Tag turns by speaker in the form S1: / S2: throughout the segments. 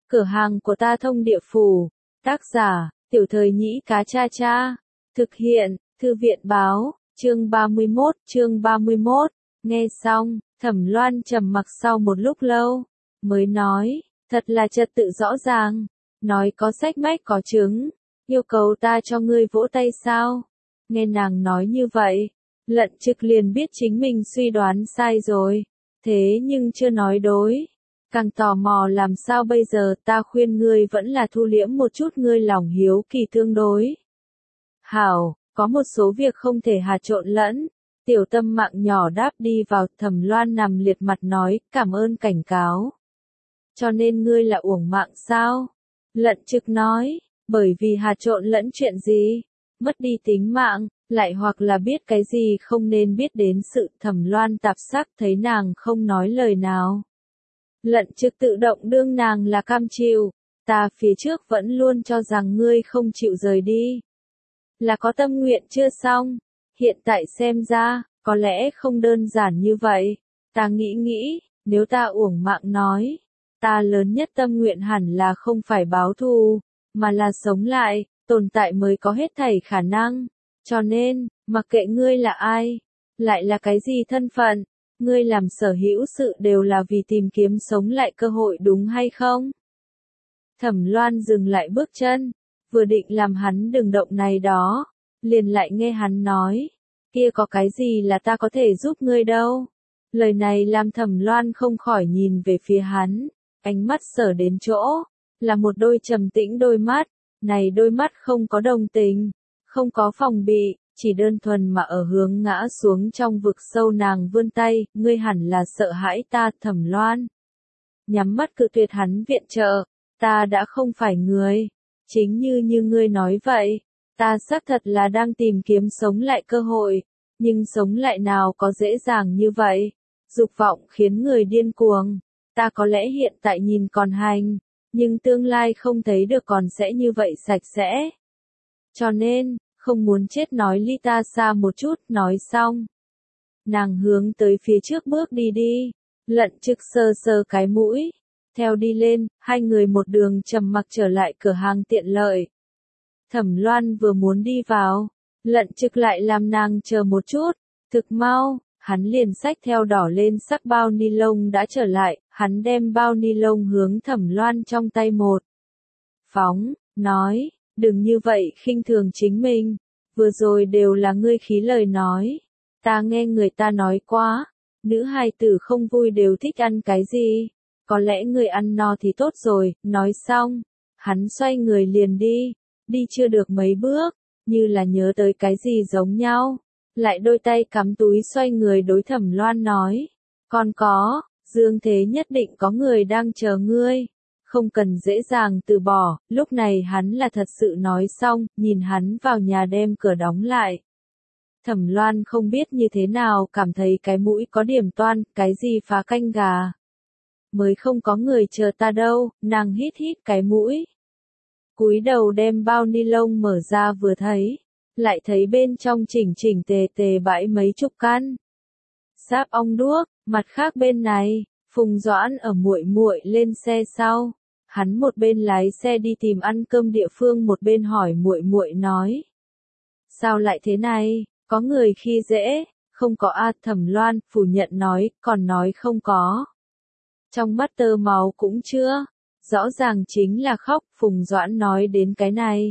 S1: Cửa hàng của ta thông địa phủ. Tác giả, Tiểu Thời Nhĩ Cá Cha Cha. Thực hiện, Thư viện báo, chương 31. Nghe xong, Thẩm Loan trầm mặc sau một lúc lâu, mới nói, thật là trật tự rõ ràng, nói có sách mách có chứng, yêu cầu ta cho ngươi vỗ tay sao? Nghe nàng nói như vậy, Lận Trực liền biết chính mình suy đoán sai rồi, thế nhưng chưa nói đối. Càng tò mò làm sao bây giờ, ta khuyên ngươi vẫn là thu liễm một chút ngươi lòng hiếu kỳ tương đối. Hảo, có một số việc không thể hà trộn lẫn. Tiểu Tâm mạng nhỏ đáp đi vào. Thẩm Loan nằm liệt mặt nói, cảm ơn cảnh cáo. Cho nên ngươi là uổng mạng sao? Lận Trực nói, bởi vì hà trộn lẫn chuyện gì? Mất đi tính mạng, lại hoặc là biết cái gì không nên biết đến sự. Thẩm Loan tạp sắc thấy nàng không nói lời nào. Lận Trực tự động đương nàng là cam chịu, ta phía trước vẫn luôn cho rằng ngươi không chịu rời đi. Là có tâm nguyện chưa xong, hiện tại xem ra, có lẽ không đơn giản như vậy. Ta nghĩ, nếu ta uổng mạng nói, ta lớn nhất tâm nguyện hẳn là không phải báo thù, mà là sống lại, tồn tại mới có hết thảy khả năng. Cho nên, mặc kệ ngươi là ai, lại là cái gì thân phận, ngươi làm sở hữu sự đều là vì tìm kiếm sống lại cơ hội đúng hay không? Thẩm Loan dừng lại bước chân, vừa định làm hắn đừng động này đó, liền lại nghe hắn nói, kia có cái gì là ta có thể giúp ngươi đâu? Lời này làm Thẩm Loan không khỏi nhìn về phía hắn, ánh mắt sở đến chỗ, là một đôi trầm tĩnh đôi mắt, này đôi mắt không có đồng tình, không có phòng bị, chỉ đơn thuần mà ở hướng ngã xuống trong vực sâu. Nàng vươn tay, ngươi hẳn là sợ hãi ta. Thẩm Loan nhắm mắt cự tuyệt hắn viện trợ, ta đã không phải người, chính như ngươi nói vậy, ta xác thật là đang tìm kiếm sống lại cơ hội, nhưng sống lại nào có dễ dàng như vậy, dục vọng khiến người điên cuồng, ta có lẽ hiện tại nhìn còn hành, nhưng tương lai không thấy được còn sẽ như vậy sạch sẽ. Cho nên, không muốn chết nói ly ta xa một chút. Nói xong, nàng hướng tới phía trước bước đi. Lận Trực sờ cái mũi, theo đi lên, hai người một đường trầm mặc trở lại cửa hàng tiện lợi. Thẩm Loan vừa muốn đi vào, Lận Trực lại làm nàng chờ một chút, thực mau, hắn liền xách theo đỏ lên sắc bao ni lông đã trở lại, hắn đem bao ni lông hướng Thẩm Loan trong tay một phóng, nói, đừng như vậy khinh thường chính mình, vừa rồi đều là ngươi khí lời nói, ta nghe người ta nói quá, nữ hài tử không vui đều thích ăn cái gì, có lẽ ngươi ăn no thì tốt rồi. Nói xong, hắn xoay người liền đi chưa được mấy bước, như là nhớ tới cái gì giống nhau, lại đôi tay cắm túi xoay người đối Thẩm Loan nói, còn có, dương thế nhất định có người đang chờ ngươi, không cần dễ dàng từ bỏ. Lúc này hắn là thật sự nói xong, nhìn hắn vào nhà đem cửa đóng lại. Thẩm Loan không biết như thế nào, cảm thấy cái mũi có điểm toan, cái gì phá canh gà. Mới không có người chờ ta đâu. Nàng hít cái mũi, cúi đầu đem bao ni lông mở ra vừa thấy, lại thấy bên trong chỉnh tề bãi mấy chục căn sáp ong đuốc. Mặt khác bên này, Phùng Doãn ở muội lên xe sau, hắn một bên lái xe đi tìm ăn cơm địa phương, một bên hỏi muội nói, sao lại thế này, có người khi dễ? Không có a. Thẩm Loan phủ nhận nói, còn nói không có, trong mắt tơ máu cũng chưa, rõ ràng chính là khóc. Phùng Doãn nói đến cái này,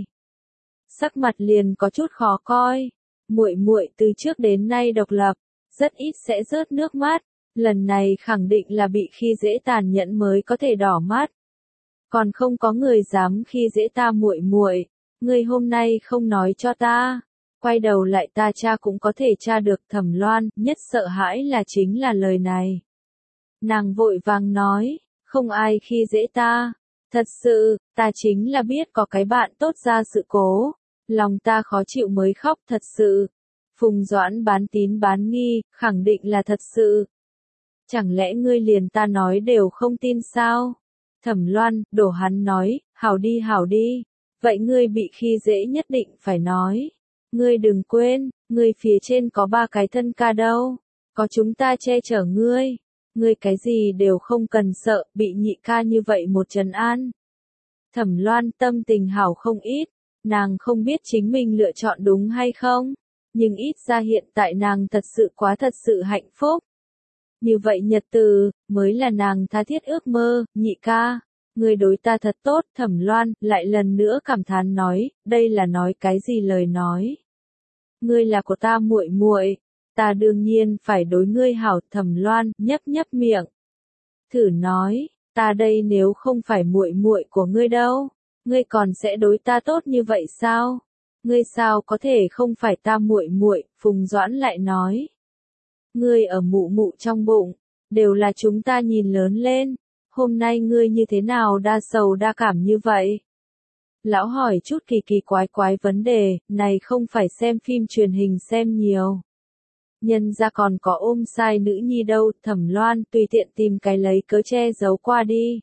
S1: sắc mặt liền có chút khó coi. Muội từ trước đến nay độc lập, rất ít sẽ rớt nước mắt, lần này khẳng định là bị khi dễ tàn nhẫn mới có thể đỏ mắt. Còn không có người dám khi dễ ta. Muội, ngươi hôm nay không nói cho ta, quay đầu lại ta tra cũng có thể tra được. Thẩm Loan nhất sợ hãi là chính là lời này. Nàng vội vàng nói, không ai khi dễ ta, thật sự, ta chính là biết có cái bạn tốt ra sự cố, lòng ta khó chịu mới khóc. Thật sự. Phùng Doãn bán tín bán nghi, khẳng định là thật sự. Chẳng lẽ ngươi liền ta nói đều không tin sao? Thẩm Loan đổ hắn nói, hảo đi, vậy ngươi bị khi dễ nhất định phải nói. Ngươi đừng quên, ngươi phía trên có 3 cái thân ca đâu, có chúng ta che chở ngươi cái gì đều không cần sợ, bị nhị ca như vậy một trấn an, Thẩm Loan tâm tình hảo không ít, nàng không biết chính mình lựa chọn đúng hay không, nhưng ít ra hiện tại nàng thật sự hạnh phúc. Như vậy nhật từ, mới là nàng tha thiết ước mơ. Nhị ca, người đối ta thật tốt. Thẩm Loan lại lần nữa cảm thán nói, đây là nói cái gì lời nói. Ngươi là của ta muội muội, ta đương nhiên phải đối ngươi hảo. Thẩm Loan nhấp nhấp miệng. Thử nói, ta đây nếu không phải muội muội của ngươi đâu, ngươi còn sẽ đối ta tốt như vậy sao? Ngươi sao có thể không phải ta muội muội? Phùng Doãn lại nói. Ngươi ở mụ mụ trong bụng, đều là chúng ta nhìn lớn lên, hôm nay ngươi như thế nào đa sầu đa cảm như vậy? Lão hỏi chút kỳ quái vấn đề, này không phải xem phim truyền hình xem nhiều. Nhân ra còn có ôm sai nữ nhi đâu. Thẩm Loan tùy tiện tìm cái lấy cớ che giấu qua đi.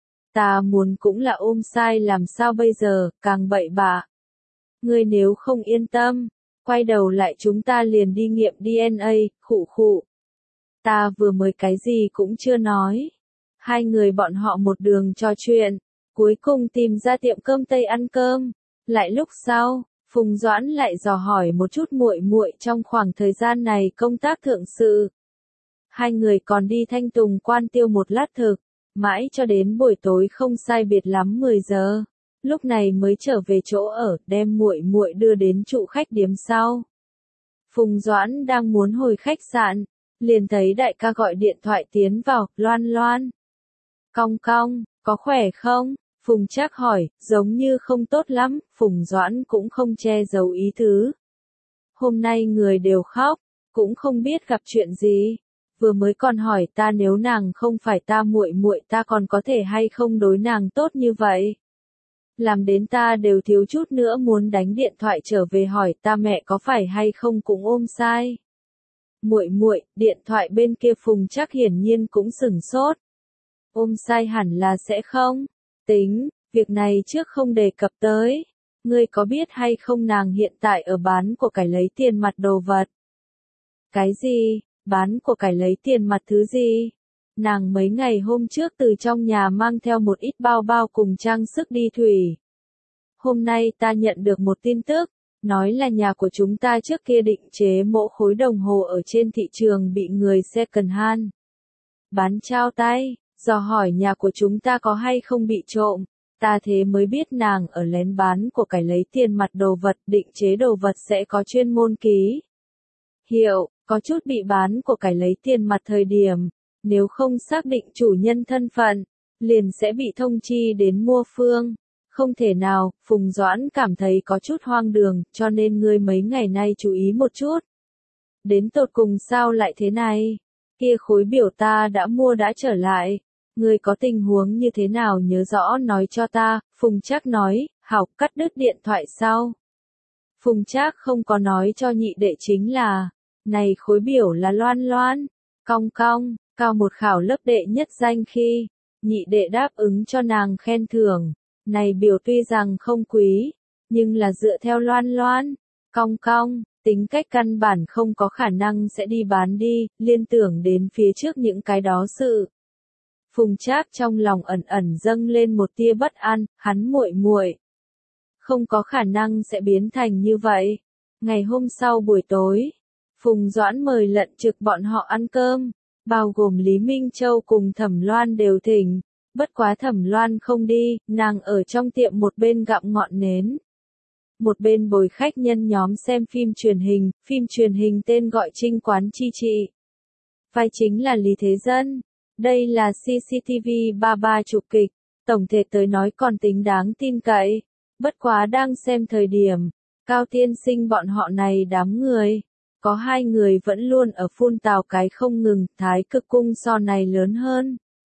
S1: Ta muốn cũng là ôm sai, làm sao bây giờ, càng bậy bạ. Ngươi nếu không yên tâm, quay đầu lại chúng ta liền đi nghiệm DNA. Khụ. Ta vừa mới cái gì cũng chưa nói. Hai người bọn họ một đường trò chuyện, cuối cùng tìm ra tiệm cơm Tây ăn cơm. Lại lúc sau, Phùng Doãn lại dò hỏi một chút muội muội trong khoảng thời gian này công tác thượng sự. Hai người còn đi Thanh Tùng Quan tiêu một lát thực, mãi cho đến buổi tối không sai biệt lắm 10 giờ. Lúc này mới trở về chỗ ở, đem muội muội đưa đến trụ khách điếm sau. Phùng Doãn đang muốn hồi khách sạn, liền thấy đại ca gọi điện thoại tiến vào. Loan. Cong, có khỏe không? Phùng Trác hỏi, giống như không tốt lắm. Phùng Doãn cũng không che giấu ý tứ. Hôm nay người đều khóc, cũng không biết gặp chuyện gì. Vừa mới còn hỏi ta nếu nàng không phải ta muội muội ta còn có thể hay không đối nàng tốt như vậy. Làm đến ta đều thiếu chút nữa muốn đánh điện thoại trở về hỏi ta mẹ có phải hay không cũng ôm sai. Muội, điện thoại bên kia Phùng Trác hiển nhiên cũng sửng sốt. Ôm sai hẳn là sẽ không. Tính, việc này trước không đề cập tới. Ngươi có biết hay không nàng hiện tại ở bán của cải lấy tiền mặt đồ vật? Cái gì? Bán của cải lấy tiền mặt thứ gì? Nàng mấy ngày hôm trước từ trong nhà mang theo một ít bao cùng trang sức đi thủy. Hôm nay ta nhận được một tin tức, nói là nhà của chúng ta trước kia định chế mẫu khối đồng hồ ở trên thị trường bị người second hand bán trao tay, dò hỏi nhà của chúng ta có hay không bị trộm. Ta thế mới biết nàng ở lén bán của cải lấy tiền mặt đồ vật, định chế đồ vật sẽ có chuyên môn ký hiệu, có chút bị bán của cải lấy tiền mặt thời điểm, nếu không xác định chủ nhân thân phận, liền sẽ bị thông chi đến mua phương. Không thể nào. Phùng Doãn cảm thấy có chút hoang đường, cho nên ngươi mấy ngày nay chú ý một chút. Đến tột cùng sao lại thế này? Kia khối biểu ta đã mua đã trở lại. Ngươi có tình huống như thế nào nhớ rõ nói cho ta. Phùng Trác nói. Hảo. Cắt đứt điện thoại sau. Phùng Trác không có nói cho nhị đệ chính là, này khối biểu là Loan. Cong, cao một khảo lớp đệ nhất danh khi, nhị đệ đáp ứng cho nàng khen thưởng. Này biểu tuy rằng không quý, nhưng là dựa theo Loan, cong, tính cách căn bản không có khả năng sẽ đi bán đi, liên tưởng đến phía trước những cái đó sự. Phùng Trác trong lòng ẩn dâng lên một tia bất an, hắn muội không có khả năng sẽ biến thành như vậy. Ngày hôm sau buổi tối, Phùng Doãn mời Lận Trực bọn họ ăn cơm, bao gồm Lý Minh Châu cùng Thẩm Loan đều thỉnh. Bất quá Thẩm Loan không đi, nàng ở trong tiệm một bên gặm ngọn nến. Một bên bồi khách nhân nhóm xem phim truyền hình tên gọi Trinh Quán Chi Trị. Vai chính là Lý Thế Dân. Đây là CCTV 33 chụp kịch, tổng thể tới nói còn tính đáng tin cậy. Bất quá đang xem thời điểm, Cao Tiên Sinh bọn họ này đám người. Có hai người vẫn luôn ở phun tào cái không ngừng, Thái Cực Cung so này lớn hơn.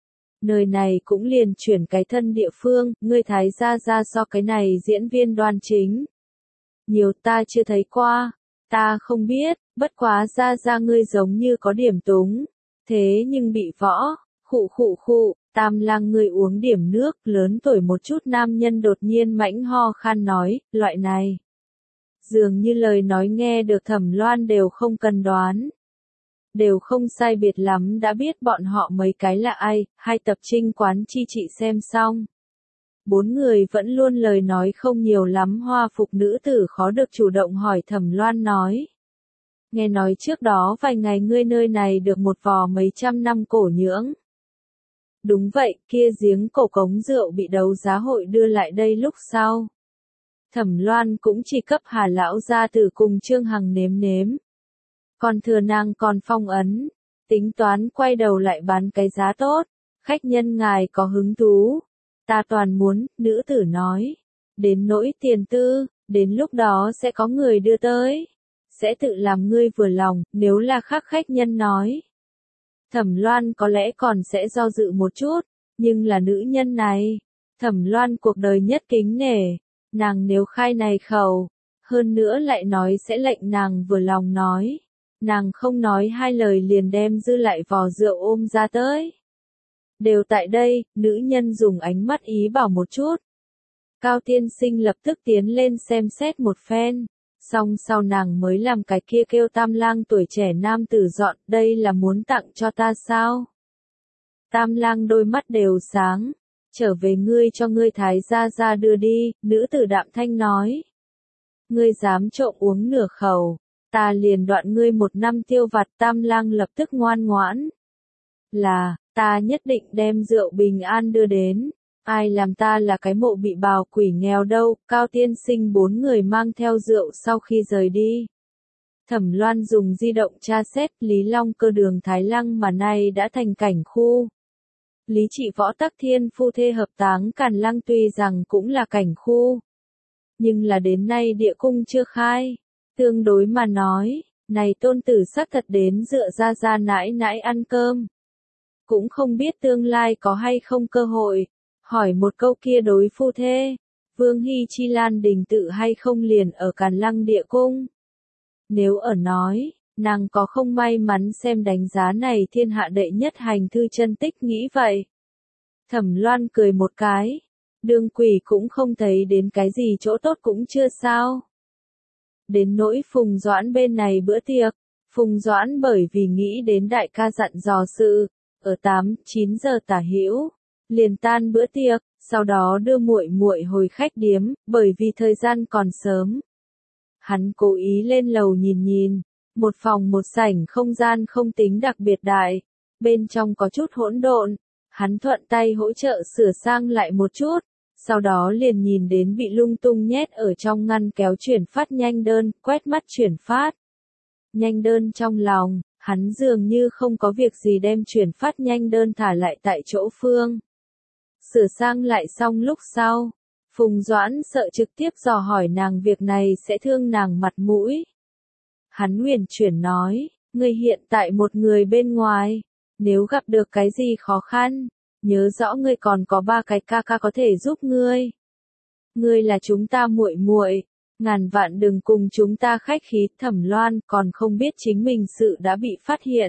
S1: Nơi này cũng liền chuyển cái thân địa phương, ngươi Thái ra so cái này diễn viên Đoan Chính. Nhiều ta chưa thấy qua, ta không biết, bất quá ra ngươi giống như có điểm túng. Thế nhưng bị võ, khụ, Tam Lang ngươi uống điểm nước, lớn tuổi một chút nam nhân đột nhiên mãnh ho khan nói, loại này. Dường như lời nói nghe được Thẩm Loan đều không cần đoán. Đều không sai biệt lắm đã biết bọn họ mấy cái là ai. Hai tập Trinh Quán Chi Trị xem xong. Bốn người vẫn luôn lời nói không nhiều lắm. Hoa phục nữ tử khó được chủ động hỏi Thẩm Loan nói. Nghe nói trước đó vài ngày ngươi nơi này được một vò mấy trăm năm cổ nhưỡng. Đúng vậy, kia giếng cổ cống rượu bị đấu giá hội đưa lại đây lúc sau. Thẩm Loan cũng chỉ cấp Hà lão gia tử cùng Trương Hằng nếm nếm. Còn thừa nàng còn phong ấn, tính toán quay đầu lại bán cái giá tốt. Khách nhân ngài có hứng thú, ta toàn muốn, nữ tử nói. Đến nỗi tiền tư, đến lúc đó sẽ có người đưa tới. Sẽ tự làm ngươi vừa lòng, nếu là khác khách nhân nói. Thẩm Loan có lẽ còn sẽ do dự một chút, nhưng là nữ nhân này. Thẩm Loan cuộc đời nhất kính nể, nàng nếu khai này khẩu, hơn nữa lại nói sẽ lệnh nàng vừa lòng nói. Nàng không nói hai lời liền đem dư lại vò rượu ôm ra tới. Đều tại đây, nữ nhân dùng ánh mắt ý bảo một chút. Cao tiên sinh lập tức tiến lên xem xét một phen. Xong sau nàng mới làm cái kia kêu Tam Lang tuổi trẻ nam tử dọn, đây là muốn tặng cho ta sao? Tam Lang đôi mắt đều sáng, trở về ngươi cho ngươi thái gia ra đưa đi, nữ tử đạm thanh nói. Ngươi dám trộm uống nửa khẩu, ta liền đoạn ngươi 1 năm tiêu vặt. Tam Lang lập tức ngoan ngoãn. Là, ta nhất định đem rượu bình an đưa đến. Ai làm ta là cái mộ bị bào quỷ nghèo đâu. Cao tiên sinh 4 người mang theo rượu sau khi rời đi. Thẩm Loan dùng di động tra xét Lý Long Cơ đường Thái Lăng mà nay đã thành cảnh khu. Lý Trị Võ Tắc Thiên phu thê hợp táng Càn Lăng tuy rằng cũng là cảnh khu. Nhưng là đến nay địa cung chưa khai. Tương đối mà nói, này tôn tử xác thật đến dựa ra nãi nãi ăn cơm. Cũng không biết tương lai có hay không cơ hội. Hỏi một câu kia đối phu thê, Vương Hy Chi Lan đình tự hay không liền ở Càn Lăng địa cung. Nếu ở nói, nàng có không may mắn xem đánh giá này thiên hạ đệ nhất hành thư chân tích nghĩ vậy. Thẩm Loan cười một cái, đường quỷ cũng không thấy đến cái gì chỗ tốt cũng chưa sao. Đến nỗi Phùng Doãn bên này bữa tiệc, Phùng Doãn bởi vì nghĩ đến đại ca dặn dò sự, ở 8-9 giờ tả hữu, liền tan bữa tiệc, sau đó đưa muội muội hồi khách điếm, bởi vì thời gian còn sớm. Hắn cố ý lên lầu nhìn nhìn, một phòng một sảnh không gian không tính đặc biệt đại, bên trong có chút hỗn độn, hắn thuận tay hỗ trợ sửa sang lại một chút, sau đó liền nhìn đến bị lung tung nhét ở trong ngăn kéo chuyển phát nhanh đơn, quét mắt chuyển phát nhanh đơn trong lòng, hắn dường như không có việc gì đem chuyển phát nhanh đơn thả lại tại chỗ phương. Sửa sang lại xong lúc sau, Phùng Doãn sợ trực tiếp dò hỏi nàng việc này sẽ thương nàng mặt mũi. Hắn huyền chuyển nói, ngươi hiện tại một người bên ngoài, nếu gặp được cái gì khó khăn, nhớ rõ ngươi còn có 3 cái ca ca có thể giúp ngươi. Ngươi là chúng ta muội muội, ngàn vạn đừng cùng chúng ta khách khí. Thẩm Loan còn không biết chính mình sự đã bị phát hiện.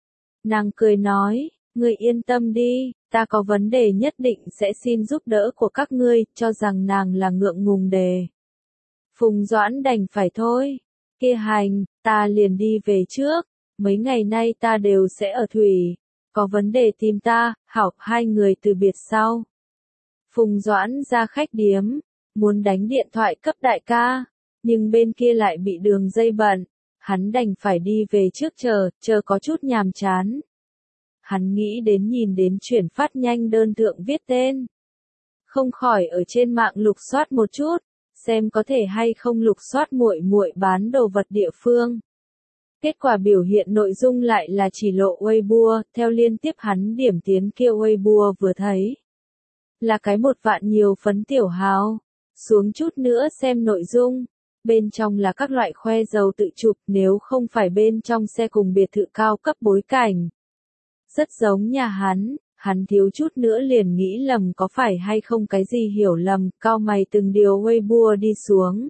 S1: Nàng cười nói, ngươi yên tâm đi, ta có vấn đề nhất định sẽ xin giúp đỡ của các ngươi, cho rằng nàng là ngượng ngùng đề. Phùng Doãn đành phải thôi, kia hành, ta liền đi về trước, mấy ngày nay ta đều sẽ ở thủy, có vấn đề tìm ta. Hảo. Hai người từ biệt sau. Phùng Doãn ra khách điếm, muốn đánh điện thoại cấp đại ca, nhưng bên kia lại bị đường dây bận, hắn đành phải đi về trước chờ có chút nhàm chán. Hắn nghĩ đến nhìn đến chuyển phát nhanh đơn thượng viết tên. Không khỏi ở trên mạng lục soát một chút, xem có thể hay không lục soát muội muội bán đồ vật địa phương. Kết quả biểu hiện nội dung lại là chỉ lộ Weibo, theo liên tiếp hắn điểm tiến kia Weibo vừa thấy. Là cái 1 vạn nhiều phấn tiểu hào. Xuống chút nữa xem nội dung. Bên trong là các loại khoe giàu tự chụp, nếu không phải bên trong xe cùng biệt thự cao cấp bối cảnh. Rất giống nhà hắn thiếu chút nữa liền nghĩ lầm có phải hay không cái gì hiểu lầm, cau mày từng điều Weibo đi xuống.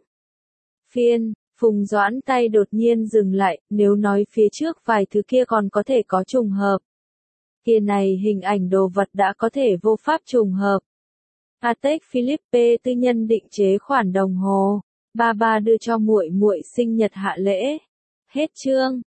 S1: Phùng Doãn tay đột nhiên dừng lại, nếu nói phía trước vài thứ kia còn có thể có trùng hợp. Kia này hình ảnh đồ vật đã có thể vô pháp trùng hợp. Patek Philippe tư nhân định chế khoản đồng hồ, ba đưa cho muội muội sinh nhật hạ lễ. Hết chương.